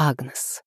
Агнес.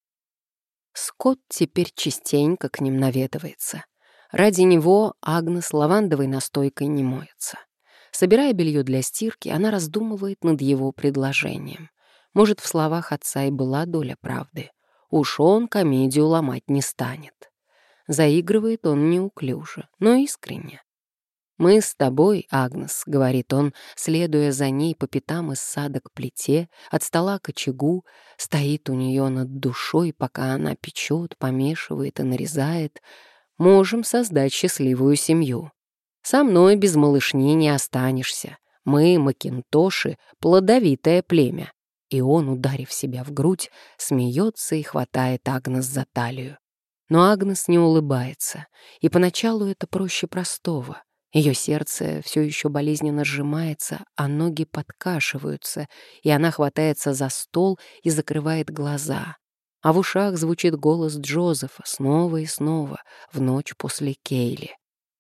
Скотт теперь частенько к ним наведывается. Ради него Агнес лавандовой настойкой не моется. Собирая белье для стирки, она раздумывает над его предложением. Может, в словах отца и была доля правды. Уж он комедию ломать не станет. Заигрывает он неуклюже, но искренне. «Мы с тобой, Агнес», — говорит он, следуя за ней по пятам из сада к плите, от стола к очагу, стоит у нее над душой, пока она печет, помешивает и нарезает, «можем создать счастливую семью. Со мной без малышни не останешься. Мы, макинтоши, плодовитое племя». И он, ударив себя в грудь, смеется и хватает Агнес за талию. Но Агнес не улыбается, и поначалу это проще простого. Ее сердце все еще болезненно сжимается, а ноги подкашиваются, и она хватается за стол и закрывает глаза. А в ушах звучит голос Джозефа снова и снова в ночь после Кейли.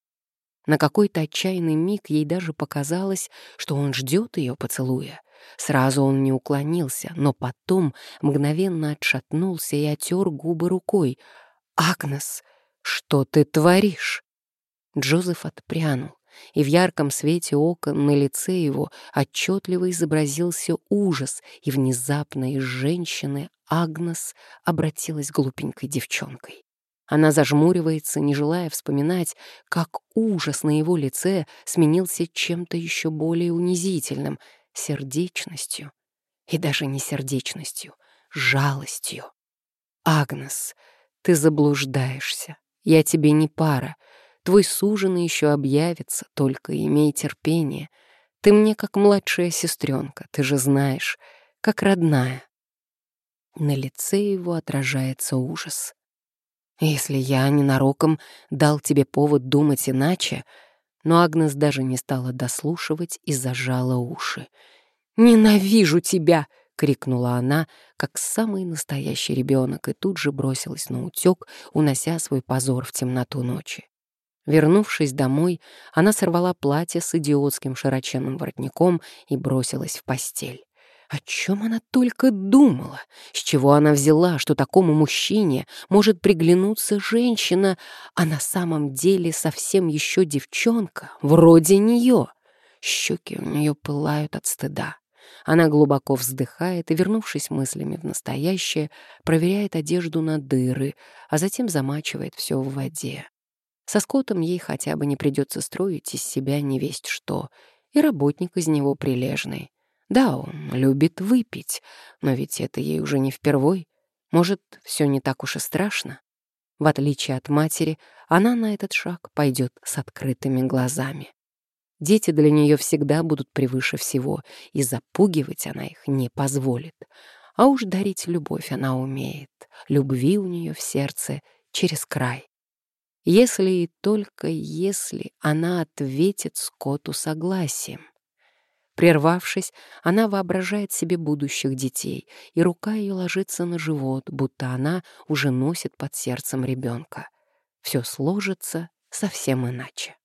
На какой-то отчаянный миг ей даже показалось, что он ждет ее поцелуя. Сразу он не уклонился, но потом мгновенно отшатнулся и отер губы рукой. «Агнес, что ты творишь?» Джозеф отпрянул, и в ярком свете окон на лице его отчетливо изобразился ужас, и внезапно из женщины Агнес обратилась глупенькой девчонкой. Она зажмуривается, не желая вспоминать, как ужас на его лице сменился чем-то еще более унизительным — сердечностью. И даже не сердечностью, жалостью. «Агнес, ты заблуждаешься. Я тебе не пара. Твой суженый еще объявится, только имей терпение. Ты мне как младшая сестренка, ты же знаешь, как родная». На лице его отражается ужас. «Если я ненароком дал тебе повод думать иначе...» Но Агнес даже не стала дослушивать и зажала уши. «Ненавижу тебя!» — крикнула она, как самый настоящий ребенок, и тут же бросилась наутек, унося свой позор в темноту ночи. Вернувшись домой, она сорвала платье с идиотским широченным воротником и бросилась в постель. О чем она только думала? С чего она взяла, что такому мужчине может приглянуться женщина, а на самом деле совсем еще девчонка, вроде нее? Щеки у нее пылают от стыда. Она глубоко вздыхает и, вернувшись мыслями в настоящее, проверяет одежду на дыры, а затем замачивает все в воде. Со Скоттом ей хотя бы не придется строить из себя невесть что, и работник из него прилежный. Да, он любит выпить, но ведь это ей уже не впервой. Может, все не так уж и страшно? В отличие от матери, она на этот шаг пойдет с открытыми глазами. Дети для нее всегда будут превыше всего, и запугивать она их не позволит. А уж дарить любовь она умеет. Любви у нее в сердце через край. Если и только если она ответит Скотту согласием. Прервавшись, она воображает себе будущих детей, и рука ее ложится на живот, будто она уже носит под сердцем ребенка. Все сложится совсем иначе.